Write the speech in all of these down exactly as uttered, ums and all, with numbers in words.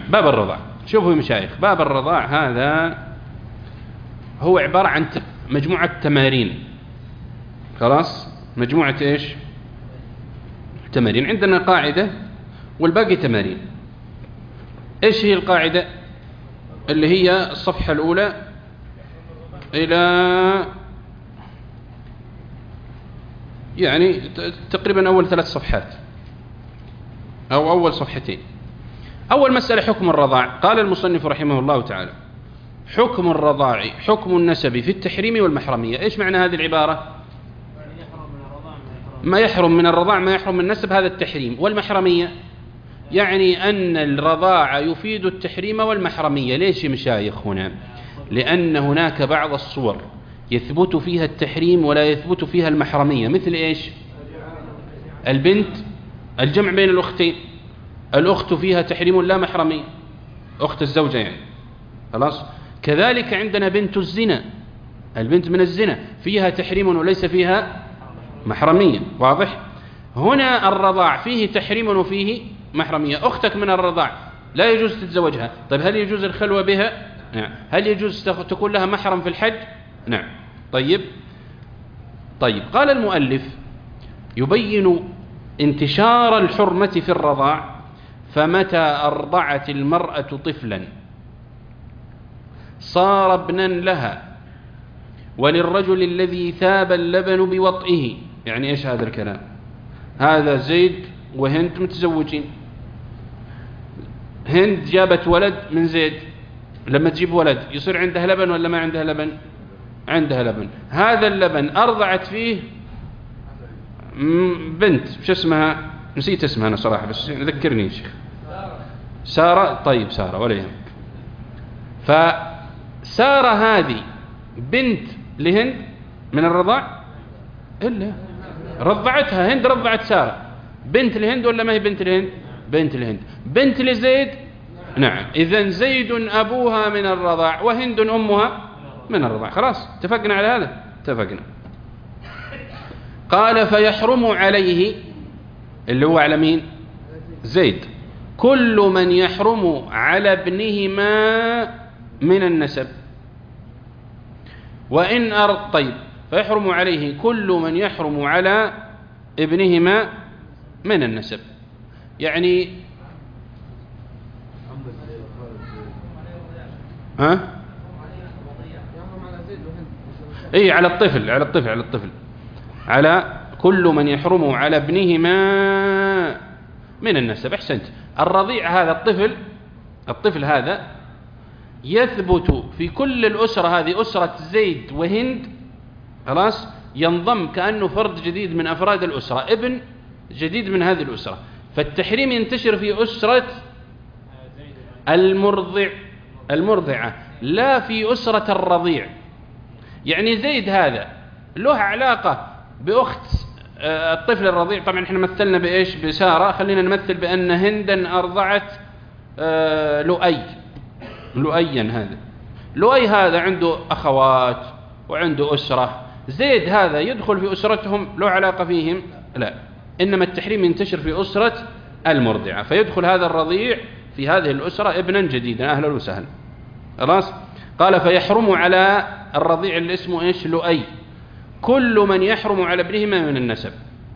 باب الرضاع. شوفوا يا مشايخ، باب الرضاع هذا هو عبارة عن مجموعة تمارين. خلاص، مجموعة إيش؟ تمارين. عندنا قاعدة والباقي تمارين. إيش هي القاعدة؟ اللي هي الصفحة الأولى إلى يعني تقريبا أول ثلاث صفحات أو أول صفحتين. أول مسألة حكم الرضاع. قال المصنف رحمه الله تعالى: حكم الرضاع حكم النسب في التحريم والمحرمية. إيش معنى هذه العبارة؟ ما يحرم من الرضاع ما يحرم من النسب، هذا التحريم. والمحرمية يعني أن الرضاع يفيد التحريم والمحرمية. ليش يا مشايخ هنا؟ لأن هناك بعض الصور يثبت فيها التحريم ولا يثبت فيها المحرمية. مثل إيش؟ البنت، الجمع بين الأختين، الأخت فيها تحريم لا محرمية، أخت الزوجة يعني. خلاص. كذلك عندنا بنت الزنا، البنت من الزنا فيها تحريم وليس فيها محرمية. واضح؟ هنا الرضاع فيه تحريم وفيه محرمية. أختك من الرضاع لا يجوز تتزوجها. طيب هل يجوز الخلوة بها؟ نعم. هل يجوز تكون لها محرم في الحج؟ نعم. طيب طيب قال المؤلف: يبين انتشار الحرمة في الرضاع، فمتى أرضعت المرأة طفلا صار ابنا لها وللرجل الذي ثاب اللبن بوطئه. يعني إيش هذا الكلام؟ هذا زيد وهند متزوجين، هند جابت ولد من زيد، لما تجيب ولد يصير عندها لبن ولا ما عندها لبن؟ عندها لبن. هذا اللبن أرضعت فيه بنت، شو اسمها؟ نسيت اسمها أنا صراحة، بس ذكرني يا شيخ. سارة. طيب سارة ولا يهمك. فسارة هذه بنت لهند من الرضاع؟ إلا رضعتها هند، رضعت سارة. بنت لهند ولا ما هي بنت لهند؟ بنت لهند. بنت لزيد؟ نعم. إذن زيد أبوها من الرضاع وهند أمها من الرضاع. خلاص اتفقنا على هذا؟ اتفقنا. قال: فيحرم عليه، اللي هو على مين؟ زيد، كل من يحرم على ابنهما من النسب. وإن أرض طيب فيحرم عليه كل من يحرم على ابنهما من النسب. يعني ها؟ اي على الطفل، على الطفل على الطفل على كل من يحرم على ابنهما من النسب. احسنت. الرضيع هذا الطفل، الطفل هذا يثبت في كل الأسرة هذه، أسرة زيد وهند. خلاص، ينضم كأنه فرد جديد من أفراد الأسرة، ابن جديد من هذه الأسرة. فالتحريم ينتشر في أسرة المرضع المرضعة، لا في أسرة الرضيع. يعني زيد هذا له علاقة بأخت الطفل الرضيع. طبعا احنا مثلنا بإيش؟ بسارة. خلينا نمثل بأن هندا أرضعت لؤي. لؤيا هذا، لؤي هذا عنده أخوات وعنده أسرة. زيد هذا يدخل في أسرتهم، له علاقة فيهم؟ لا. إنما التحريم ينتشر في أسرة المرضعة، فيدخل هذا الرضيع في هذه الأسرة ابنا جديدا. أهلا وسهلا. خلاص. قال: فيحرم على الرضيع اللي اسمه إيش؟ لؤي، كل من يحرم على ابنهما من النسب.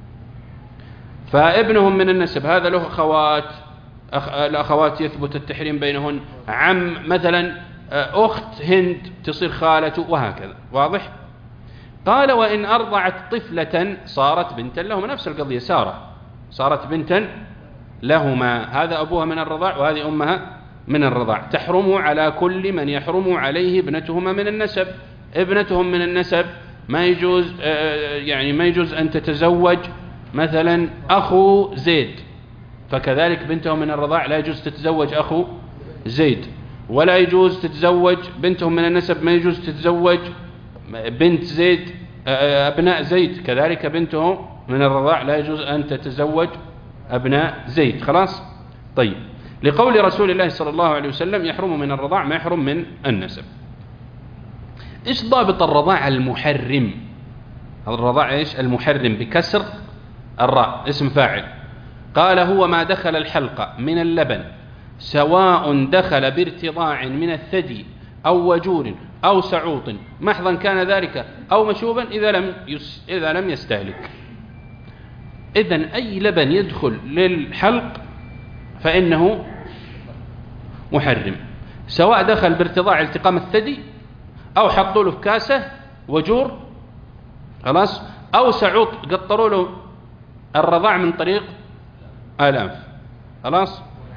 فابنهم من النسب هذا له أخوات، أخ... الأخوات يثبت التحريم بينهن. عم مثلا، أخت هند تصير خالته، وهكذا. واضح؟ قال: وإن أرضعت طفلة صارت بنتا لهما. نفس القضية، سارة صارت بنتا لهما، هذا أبوها من الرضاع وهذه أمها من الرضاع. تحرم على كل من يحرم عليه ابنتهما من النسب. ابنتهم من النسب ما يجوز، يعني ما يجوز أن تتزوج مثلا أخو زيد، فكذلك بنتهم من الرضاع لا يجوز تتزوج أخو زيد. ولا يجوز تتزوج بنتهم من النسب، ما يجوز تتزوج بنت زيد، أبناء زيد، كذلك بنتهم من الرضاع لا يجوز أن تتزوج أبناء زيد. خلاص. طيب، لقول رسول الله صلى الله عليه وسلم: يحرم من الرضاع ما يحرم من النسب. إيش ضابط الرضاع المحرم؟ الرضاع إيش؟ المحرم بكسر الراء، اسم فاعل. قال: هو ما دخل الحلقة من اللبن سواء دخل بارتضاع من الثدي أو وجور أو سعوط محضا كان ذلك أو مشوبا إذا لم يس إذا لم يستهلك. إذن أي لبن يدخل للحلق فإنه محرم، سواء دخل بارتضاع التقام الثدي أو حطوا له في كاسة وجور خلاص، أو سعوط قطروا له الرضاع من طريق الأنف خلاص.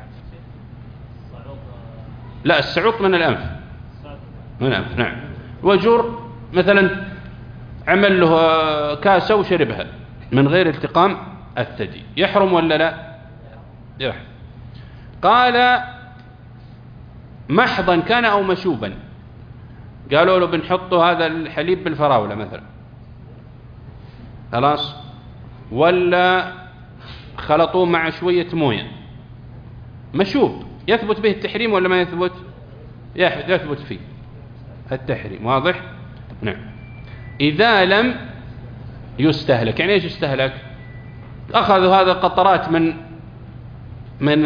لا، السعوط من الأنف، من الأنف نعم. وجور مثلا عمل له كاسة وشربها من غير التقام الثدي، يحرم ولا لا؟ يحرم. قال محضا كان أو مشوبا، قالوا له بنحطوا هذا الحليب بالفراولة مثلا خلاص، ولا خلطوه مع شوية موية، مشوب، يثبت به التحريم ولا ما يثبت؟ يثبت فيه التحريم. واضح؟ نعم. إذا لم يستهلك، يعني ايش يستهلك؟ أخذوا هذا قطرات من من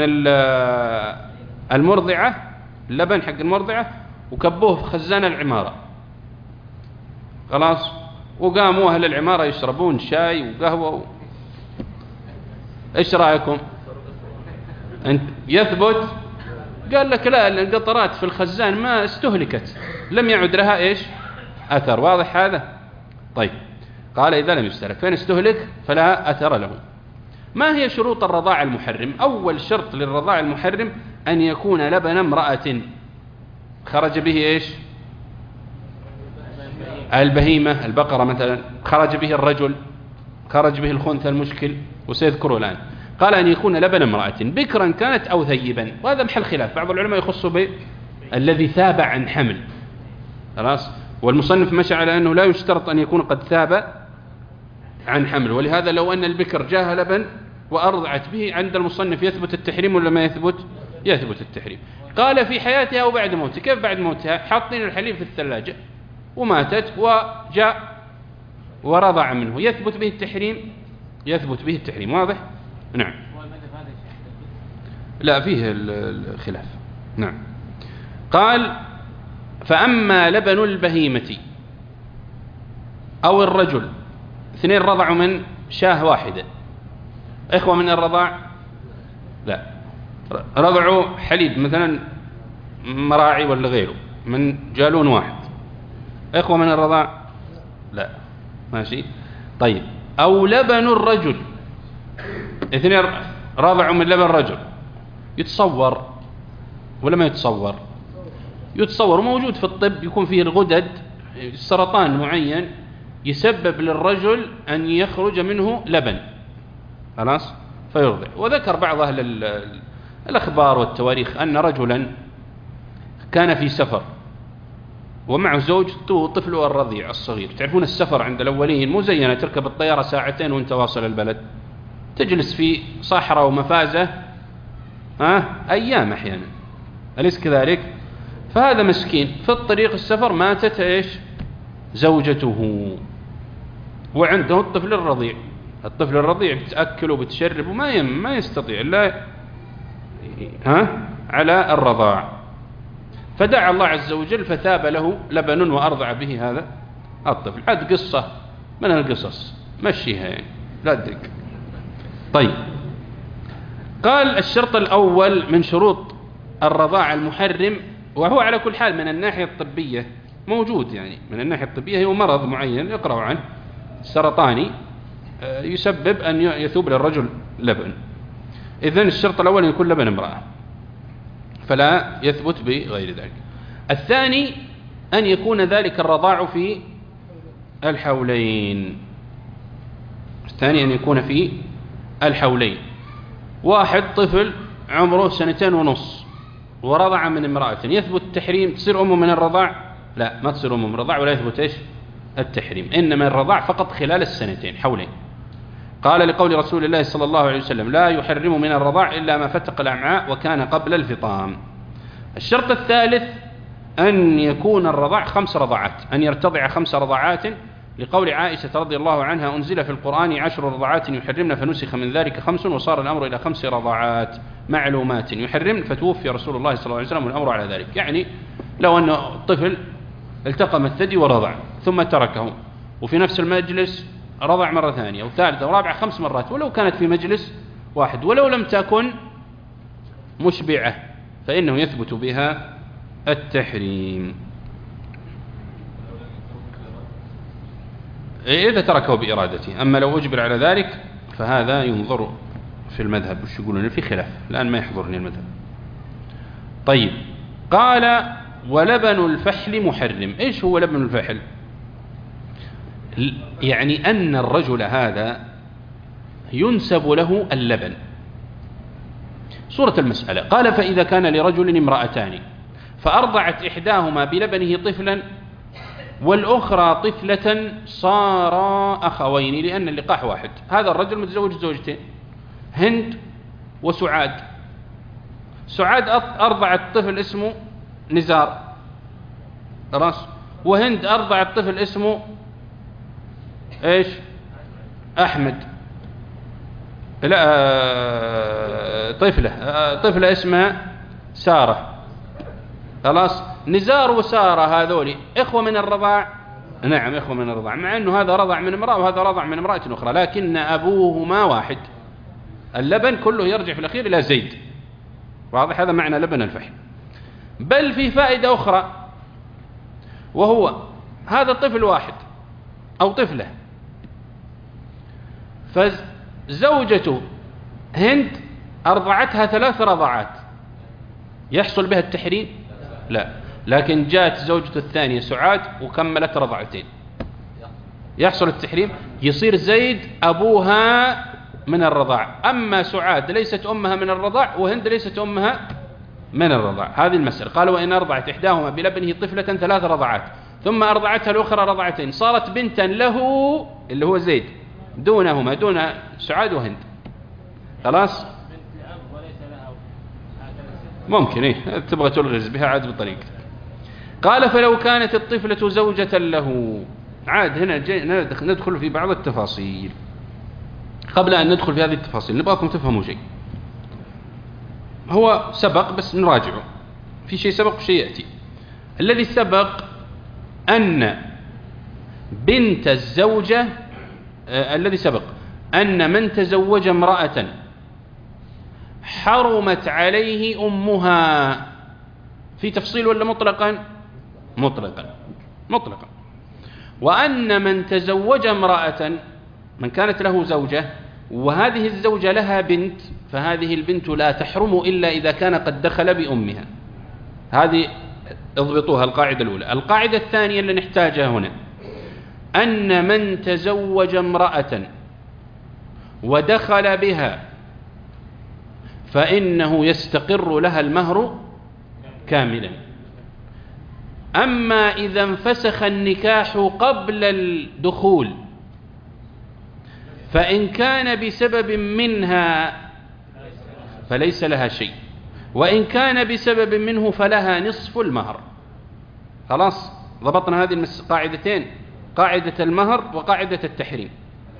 المرضعة، اللبن حق المرضعة، وكبوه في خزان العمارة خلاص، وقاموا أهل العمارة يشربون شاي وقهوة و... ايش رأيكم؟ انت يثبت؟ قال لك لا، القطرات في الخزان ما استهلكت، لم يعد لها ايش؟ أثر. واضح هذا؟ طيب، قال إذا لم يستهلك، فإن استهلك فلا أثر له. ما هي شروط الرضاع المحرم؟ أول شرط للرضاع المحرم أن يكون لبن امرأة خرج به ايش؟ البهيمة، البقرة مثلا، خرج به الرجل، خرج به الخنثى المشكل، وسيذكره الآن. قال أن يكون لبن امرأة بكرا كانت أو ثيبا، وهذا محل خلاف، بعض العلماء يخصوا به الذي ثاب عن حمل خلاص، والمصنف مشى على أنه لا يشترط أن يكون قد ثاب عن حمل، ولهذا لو أن البكر جاها لبن وأرضعت به عند المصنف يثبت التحريم ولا ما يثبت؟ يثبت التحريم. قال في حياتها أو بعد موتها. كيف بعد موتها؟ حاطين الحليب في الثلاجة وماتت وجاء ورضع منه، يثبت به التحريم؟ يثبت به التحريم. واضح؟ نعم. لا، فيه الخلاف. نعم. قال فأما لبن البهيمة أو الرجل، اثنين رضعوا من شاه واحدة، إخوة من الرضاع؟ لا، رضعوا حليب مثلا مراعي ولا غيره من جالون واحد، إخوة من الرضاع؟ لا. ماشي. طيب، أو لبن الرجل، اثنين رضعوا من لبن رجل، يتصور ولا ما يتصور؟ يتصور، موجود في الطب، يكون فيه الغدد، سرطان معين يسبب للرجل أن يخرج منه لبن خلاص فيرضع. وذكر بعض أهل الأخبار والتواريخ أن رجلا كان في سفر ومعه زوجته وطفله الرضيع الصغير. تعرفون السفر عند الأولين مو زينا تركب الطيارة ساعتين وانت واصل البلد، تجلس في صحراء ومفازة ها أيام أحيانا، أليس كذلك؟ فهذا مسكين في الطريق السفر ماتت إيش؟ زوجته، وعنده الطفل الرضيع. الطفل الرضيع بتأكل وبتشرب وما يم ما يستطيع إلا ها على الرضاع، فدعا الله عز وجل فثاب له لبن وأرضع به هذا الطفل. عاد قصة من القصص، مشيها يعني لا تدق. طيب، قال الشرط الأول من شروط الرضاع المحرم، وهو على كل حال من الناحية الطبية موجود، يعني من الناحية الطبية هو مرض معين يقرأ عنه سرطاني يسبب أن يثوب للرجل لبن. إذن الشرط الأول أن يكون لبن امرأة، فلا يثبت بغير ذلك. الثاني أن يكون ذلك الرضاع في الحولين. الثاني أن يكون في الحولين. واحد طفل عمره سنتين ونص ورضع من امرأة، يثبت التحريم؟ تصير أمه من الرضاع؟ لا، ما تصير أمه من الرضاع ولا يثبت إيش؟ التحريم، إنما الرضاع فقط خلال السنتين حولين. قال لقول رسول الله صلى الله عليه وسلم لا يحرم من الرضاع إلا ما فتق الأمعاء وكان قبل الفطام. الشرط الثالث أن يكون الرضاع خمس رضعات، أن يرتضع خمس رضعات، لقول عائشة رضي الله عنها أنزل في القرآن عشر رضعات يحرمن فنسخ من ذلك خمس وصار الأمر إلى خمس رضعات معلومات يحرم، فتوفي رسول الله صلى الله عليه وسلم والأمر على ذلك. يعني لو أن الطفل التقم الثدي ورضع ثم تركه، وفي نفس المجلس رضع مرة ثانية وثالثة ورابعة خمس مرات، ولو كانت في مجلس واحد ولو لم تكن مشبعة، فإنه يثبت بها التحريم إذا تركه بإرادته. أما لو أجبر على ذلك فهذا ينظر في المذهب وش يقولون، في خلاف الآن ما يحضرني المذهب. طيب، قال ولبن الفحل محرم. إيش هو لبن الفحل؟ يعني أن الرجل هذا ينسب له اللبن. صورة المسألة قال فإذا كان لرجل امرأتان فأرضعت إحداهما بلبنه طفلا والأخرى طفلة صارا أخوين لأن اللقاح واحد. هذا الرجل متزوج زوجتين، هند وسعاد. سعاد أرضعت طفل اسمه نزار راس، وهند أرضعت طفل اسمه إيش؟ أحمد. لا، طفلة طفلة اسمها سارة. خلاص، نزار وسارة هذولي إخوة من الرضاع. نعم، إخوة من الرضاع، مع أنه هذا رضع من امرأة وهذا رضع من امرأة أخرى، لكن أبوهما واحد. اللبن كله يرجع في الأخير إلى زيد. واضح؟ هذا معنى لبن الفحل. بل في فائدة أخرى، وهو هذا الطفل واحد أو طفلة، فزوجته هند أرضعتها ثلاث رضعات، يحصل بها التحريم؟ لا، لكن جاءت زوجته الثانية سعاد وكملت رضعتين، يحصل التحريم. يصير زيد أبوها من الرضاع، أما سعاد ليست أمها من الرضاع وهند ليست أمها من الرضاع. هذه المسألة. قال وإن أرضعت إحداهما بلبنه طفلة ثلاث رضعات ثم أرضعتها الأخرى رضعتين صارت بنتا له اللي هو زيد دونهما، دون سعاد وهند. خلاص، ممكن إيه تبغى تلغز بها عاد بطريقة. قال فلو كانت الطفلة زوجة له. عاد هنا ندخل في بعض التفاصيل. قبل أن ندخل في هذه التفاصيل نبغاكم تفهموا شيء، هو سبق بس نراجعه، في شيء سبق وشيء يأتي. الذي سبق أن بنت الزوجة آه الذي سبق أن من تزوج امرأة حرمت عليه أمها. في تفصيل ولا مطلقا؟ مطلقا مطلقا. وأن من تزوج امرأة، من كانت له زوجة وهذه الزوجة لها بنت، فهذه البنت لا تحرم إلا إذا كان قد دخل بأمها. هذه اضبطوها القاعدة الأولى. القاعدة الثانية اللي نحتاجها هنا أن من تزوج امرأة ودخل بها فإنه يستقر لها المهر كاملا. أما إذا انفسخ النكاح قبل الدخول فإن كان بسبب منها فليس لها شيء، وإن كان بسبب منه فلها نصف المهر. خلاص، ضبطنا هذه القاعدتين، قاعدة المهر وقاعدة التحريم.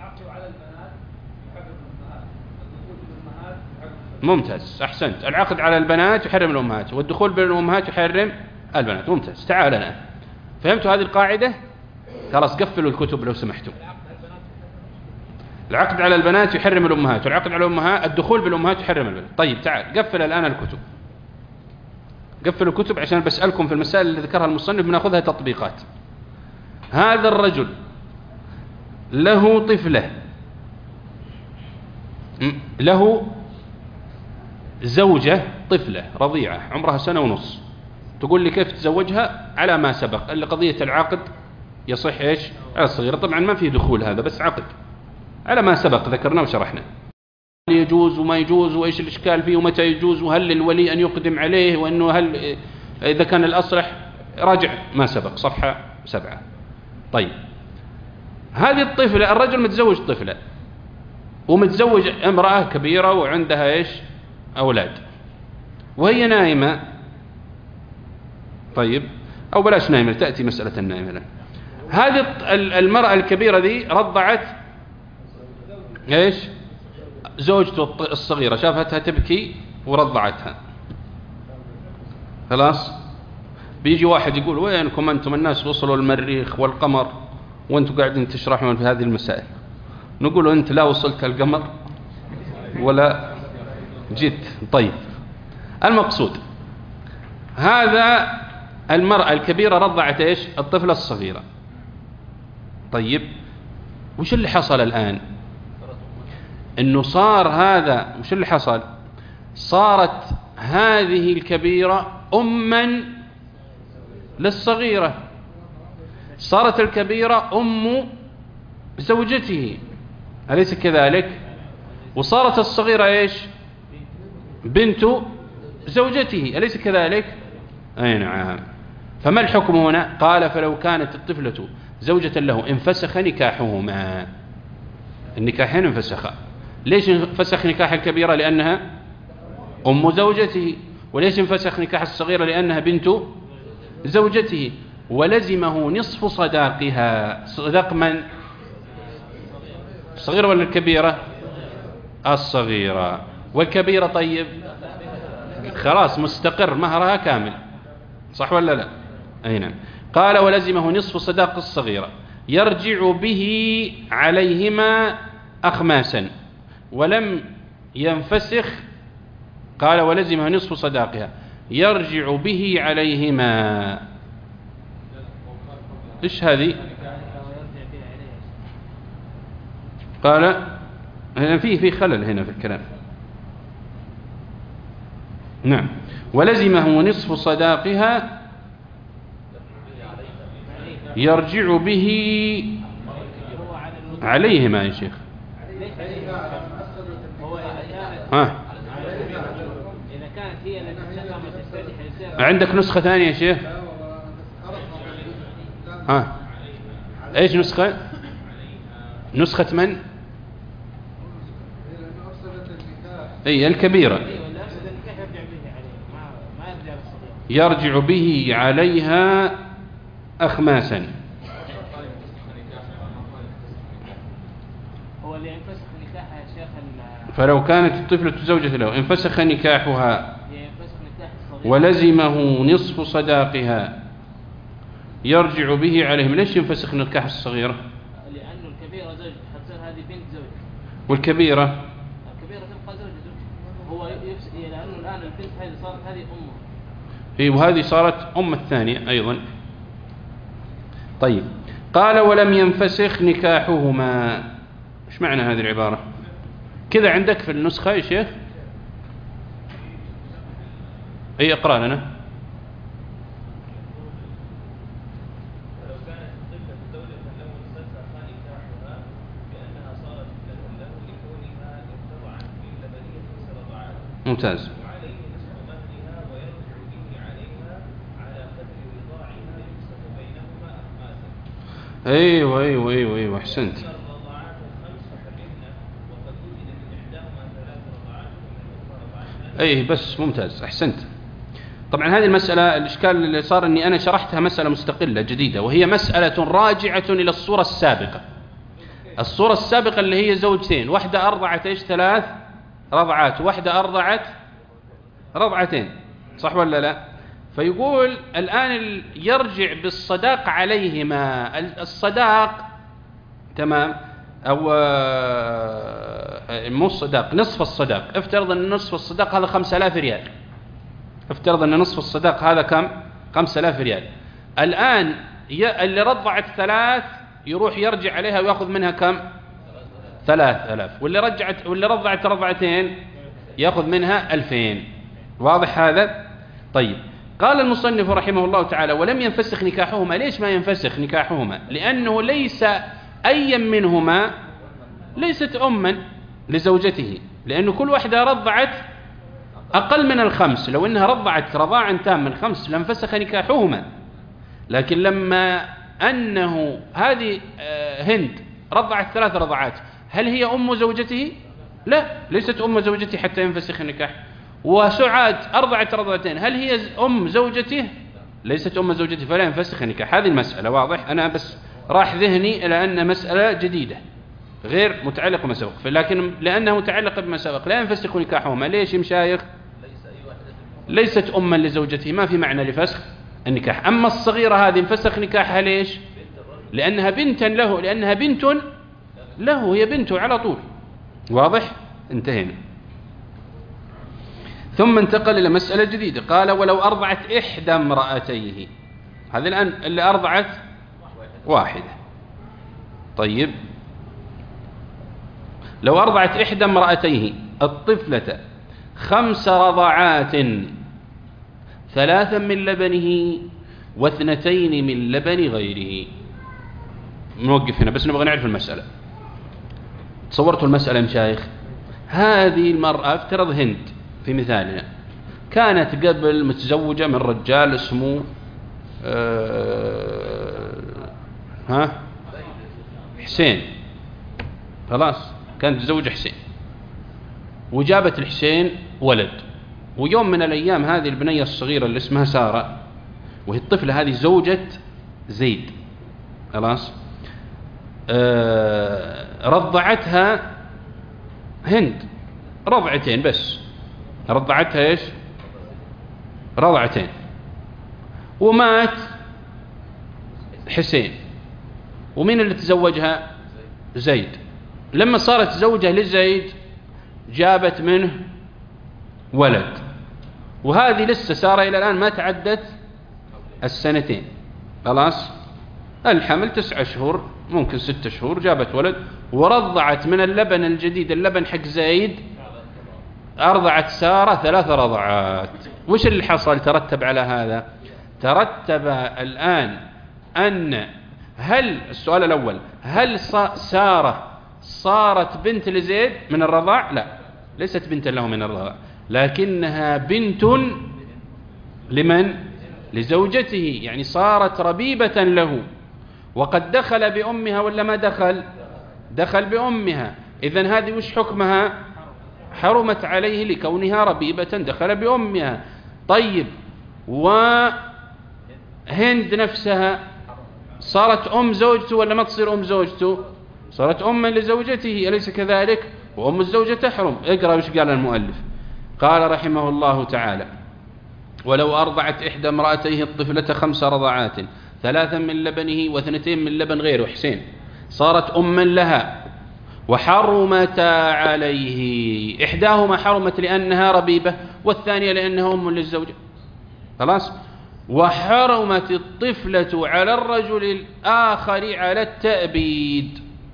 ممتاز، أحسنت. العقد على البنات يحرم الأمهات، والدخول بين الأمهات يحرم البنات. ممتاز. تعال الآن، فهمتوا هذه القاعدة؟ خلاص قفلوا الكتب لو سمحتم. العقد على البنات يحرم الأمهات، والعقد على الأمهات الدخول بالأمهات يحرم البنات. طيب تعال قفل الآن الكتب، قفلوا الكتب عشان بسألكم في المسائل اللي ذكرها المصنف بناخذها تطبيقات. هذا الرجل له طفلة، له زوجة طفلة رضيعة عمرها سنة ونص. تقول لي كيف تزوجها؟ على ما سبق اللي قضية العقد يصح إيش على الصغيرة. طبعا ما فيه دخول، هذا بس عقد على ما سبق ذكرنا وشرحنا. يجوز وما يجوز وإيش الإشكال فيه ومتى يجوز، وهل للولي أن يقدم عليه، وأنه هل إذا كان الأصلح. راجع ما سبق صفحة سبعة. طيب، هذه الطفلة الرجل متزوج طفلة ومتزوج امرأة كبيرة وعندها إيش أولاد، وهي نائمة. طيب، أو بلاش نائمة، تأتي مسألة النائمة لنا. هذه المرأة الكبيرة ذي رضعت إيش زوجته الصغيرة، شافتها تبكي ورضعتها، خلاص بيجي واحد يقول وينكم أنتم الناس وصلوا المريخ والقمر وأنتم قاعدين تشرحون في هذه المسائل؟ نقول أنت لا وصلت القمر ولا جيت. طيب المقصود هذا المرأة الكبيرة رضعت إيش؟ الطفلة الصغيرة. طيب وش اللي حصل الآن؟ إنه صار هذا، وش اللي حصل؟ صارت هذه الكبيرة أما للصغيرة، صارت الكبيرة أم زوجته، أليس كذلك؟ وصارت الصغيرة إيش؟ بنت زوجته، أليس كذلك؟ أي نعم. فما الحكم هنا؟ قال فلو كانت الطفلة زوجة له انفسخ نكاحهما. النكاحين انفسخا. ليش انفسخ نكاح الكبيرة؟ لأنها أم زوجته. وليش انفسخ نكاح الصغيرة؟ لأنها بنت زوجته. ولزمه نصف صداقها. صداق من؟ الصغيرة ولا الكبيرة؟ الصغيرة. والكبيرة طيب خلاص مستقر مهرها كامل، صح ولا لا؟ أي نعم. قال ولزمه نصف صداق الصغيرة يرجع به عليهما أخماسا ولم ينفسخ. قال ولزمه نصف صداقها يرجع به عليهما. إيش هذه؟ قال هنا فيه في خلل هنا في الكلام. نعم. ولزمه نصف صداقها يرجع به عليهما. يا شيخ ها إذا كانت هي التي عندك نسخة ثانية يا شيخ؟ ها ايش نسخة؟ نسخة من؟ اي الكبيرة. يرجع به عليها أخماسا. هو اللي ينفسخ نكاحها يا شيخ. فلو كانت الطفلة زوجة له انفسخ نكاحها ولزمه نصف صداقها يرجع به عليهم. ليش ينفسخ نكاح الصغيرة؟ لأنه الكبيرة زوجة حتصير هذه بنت زوجة. والكبيرة الكبيرة تبقى زوجة زوجة. هو يفسخ لأنه الآن البنت هذه صارت هذه أمه. هي وهذه صارت أم الثانية أيضا. طيب قال ولم ينفسخ نكاحهما. ايش معنى هذه العبارة؟ كذا عندك في النسخة يا شيخ؟ اي اقرأ لنا. ممتاز. ايوه ايوه ايوه ايوه احسنت. ايه بس ممتاز احسنت. طبعا هذه المسألة الاشكال اللي صار اني انا شرحتها مسألة مستقلة جديدة، وهي مسألة راجعة الى الصورة السابقة. الصورة السابقة اللي هي زوجتين، واحدة ارضعت ايش؟ ثلاث رضعات، واحدة ارضعت رضعتين، صح ولا لا؟ فيقول الآن يرجع بالصداق عليهما. الصداق تمام أو مو الصداق، نصف الصداق. افترض أن نصف الصداق هذا خمسة آلاف ريال. افترض أن نصف الصداق هذا كم؟ خمسة آلاف ريال. الآن اللي رضعت ثلاث يروح يرجع عليها ويأخذ منها كم؟ ثلاث آلاف. واللي رجعت واللي رضعت رضعتين يأخذ منها ألفين. واضح هذا؟ طيب قال المصنف رحمه الله تعالى ولم ينفسخ نكاحهما. ليش ما ينفسخ نكاحهما؟ لأنه ليس أي منهما ليست أما لزوجته، لأنه كل واحدة رضعت أقل من الخمس. لو أنها رضعت رضاعا تام من خمس لانفسخ نكاحهما. لكن لما أنه هذه هند رضعت ثلاث رضعات، هل هي أم زوجته؟ لا، ليست أم زوجته حتى ينفسخ النكاح. وسعاد أرضعت رضعتين، هل هي أم زوجته؟ ليست أم زوجته، فلا ينفسخ النكاح. هذه المسألة واضح. أنا بس راح ذهني إلى أن مسألة جديدة غير متعلقة بما سبق، لكن لأنه متعلق بما سبق لا ينفسخ نكاحهما. ليش يا مشايخ؟ ليست أما لزوجته، ما في معنى لفسخ النكاح. أما الصغيرة هذه انفسخ نكاحها ليش؟ لأنها بنتا له، لأنها بنت له، هي بنته على طول. واضح؟ انتهينا. ثم انتقل إلى مسألة جديدة، قال ولو أرضعت إحدى امرأتيه. هذه الآن اللي أرضعت واحدة. طيب، لو أرضعت إحدى امرأتيه الطفلة خمس رضعات، ثلاثا من لبنه واثنتين من لبن غيره. نوقف هنا بس نبغى نعرف المسألة. تصورتوا المسألة يا مشايخ؟ هذه المرأة افترض هند في مثالنا كانت قبل متزوجة من رجال اسمه أه ها حسين، خلاص كانت متزوجة حسين، وجابت الحسين ولد. ويوم من الأيام هذه البنية الصغيرة اللي اسمها سارة، وهي الطفلة هذه زوجة زيد، خلاص أه رضعتها هند رضعتين بس، رضعتها ايش؟ رضعتين. ومات حسين، ومين اللي تزوجها؟ زيد. لما صارت زوجة لزيد جابت منه ولد، وهذه لسه سارة إلى الآن ما تعدت السنتين، خلاص الحمل تسعة شهور ممكن ستة شهور، جابت ولد ورضعت من اللبن الجديد، اللبن حق زيد، أرضعت سارة ثلاث رضعات. وش اللي حصل ترتب على هذا؟ ترتب الآن أن هل السؤال الأول، هل سارة صارت بنت لزيد من الرضاع؟ لا، ليست بنتا له من الرضاع، لكنها بنت لمن؟ لزوجته، يعني صارت ربيبة له. وقد دخل بأمها ولا ما دخل؟ دخل بأمها. إذن هذه وش حكمها؟ حرمت عليه لكونها ربيبة دخل بأمها. طيب، وهند نفسها صارت أم زوجته ولا ما تصير أم زوجته؟ صارت أما لزوجته، أليس كذلك؟ وأم الزوجة تحرم. اقرأ وش قال المؤلف. قال رحمه الله تعالى: ولو أرضعت إحدى امرأتيه الطفلة خمس رضعات، ثلاثا من لبنه واثنتين من لبن غيره حسين، صارت أما لها وحرمتا عليه. إحداهما حرمت لأنها ربيبة، والثانية لأنها أم للزوجة، خلاص. وحرمت الطفلة على الرجل الآخر على التأبيد.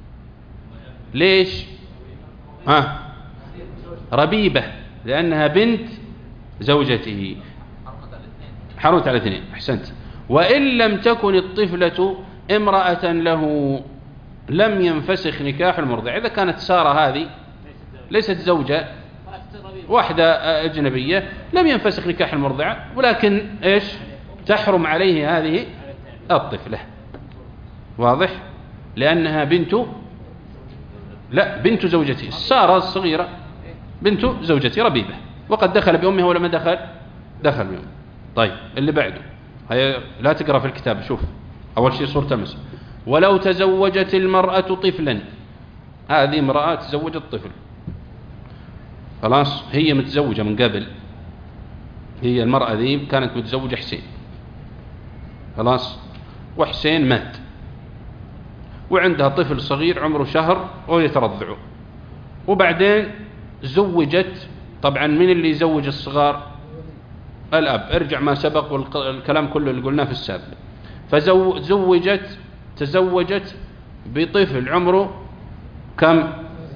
ليش؟ ها ربيبة لأنها بنت زوجته، حرمت على الاثنين. أحسنت. وإن لم تكن الطفلة امرأة له لم ينفسخ نكاح المرضع. إذا كانت سارة هذه ليست زوجة، واحدة أجنبية، لم ينفسخ نكاح المرضعة، ولكن إيش؟ تحرم عليه هذه الطفلة. واضح؟ لأنها بنت، لا بنت زوجته. سارة الصغيرة بنت زوجته ربيبة، وقد دخل بأمها ولا ما دخل؟ دخل بأمها. طيب اللي بعده، هي لا تقرأ في الكتاب. شوف أول شيء صورة تمس. ولو تزوجت المرأة طفلا، هذه امرأة تزوجت طفل، خلاص هي متزوجة من قبل، هي المرأة ذي كانت متزوجة حسين، خلاص، وحسين مات وعندها طفل صغير عمره شهر ويترضعه، وبعدين زوجت. طبعا من اللي يزوج الصغار؟ الأب. ارجع ما سبق والكلام كله اللي قلناه في السابق. فزوجت تزوجت بطفل عمره كم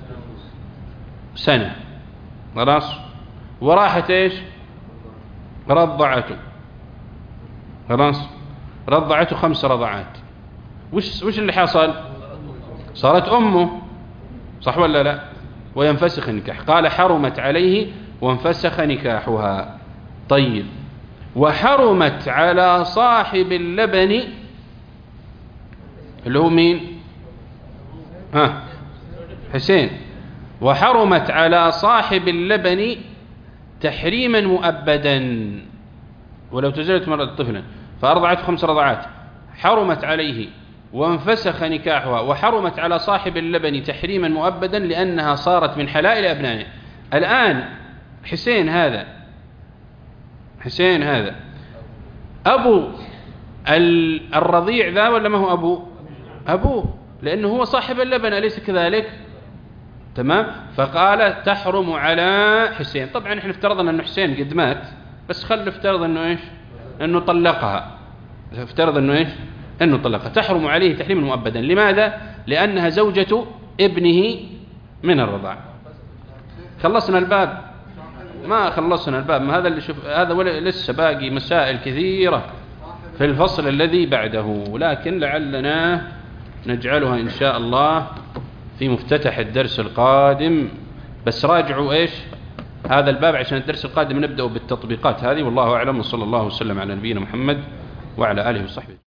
سنة، خلاص، وراحت ايش؟ رضعته، خلاص، رضعته خمس رضعات. وش وش اللي حصل؟ صارت أمه، صح ولا لا؟ وينفسخ النكاح. قال حرمت عليه وانفسخ نكاحها. طيب، وحرمت على صاحب اللبن اللي هو مين؟ ها حسين. وحرمت على صاحب اللبن تحريما مؤبدا. ولو تزوجت مرأة طفلا فأرضعته خمس رضعات، حرمت عليه وانفسخ نكاحها، وحرمت على صاحب اللبن تحريما مؤبدا لأنها صارت من حلائل أبنائه. الآن حسين هذا حسين هذا أبو الرضيع ذا ولا ما هو أبوه؟ أبوه، لأنه هو صاحب اللبن أليس كذلك؟ تمام. فقال تحرم على حسين. طبعا احنا افترضنا أنه حسين قد مات، بس خل افترض أنه إيش؟ أنه طلقها. افترض أنه إيش؟ أنه طلقها. تحرم عليه تحريما مؤبدا. لماذا؟ لأنها زوجة ابنه من الرضاع. خلصنا الباب؟ ما خلصنا الباب، ما هذا اللي شوف، هذا لسه باقي مسائل كثيرة في الفصل الذي بعده، لكن لعلنا نجعلها إن شاء الله في مفتتح الدرس القادم. بس راجعوا إيش هذا الباب عشان الدرس القادم نبدأ بالتطبيقات هذه. والله أعلم، وصلى الله وسلم على نبينا محمد وعلى آله وصحبه.